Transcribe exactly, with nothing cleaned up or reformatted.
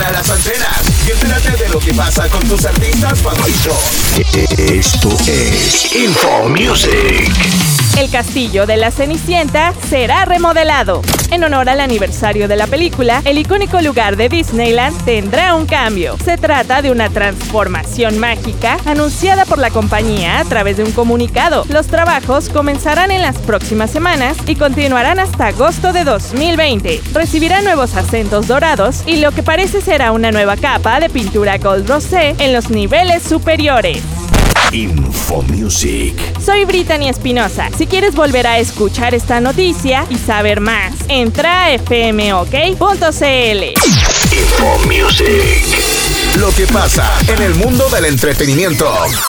para las antenas y entérate de lo que pasa con tus artistas favoritos. Esto es Info Music. El castillo de la Cenicienta será remodelado. En honor al aniversario de la película, el icónico lugar de Disneyland tendrá un cambio. Se trata de una transformación mágica anunciada por la compañía a través de un comunicado. Los trabajos comenzarán en las próximas semanas y continuarán hasta agosto de dos mil veinte. Recibirá nuevos acentos dorados y lo que parece será una nueva capa de pintura gold rosé en los niveles superiores. Info Music. Soy Brittany Espinosa. Si quieres volver a escuchar esta noticia y saber más, entra a f m o k punto c l. Info Music. Lo que pasa en el mundo del entretenimiento.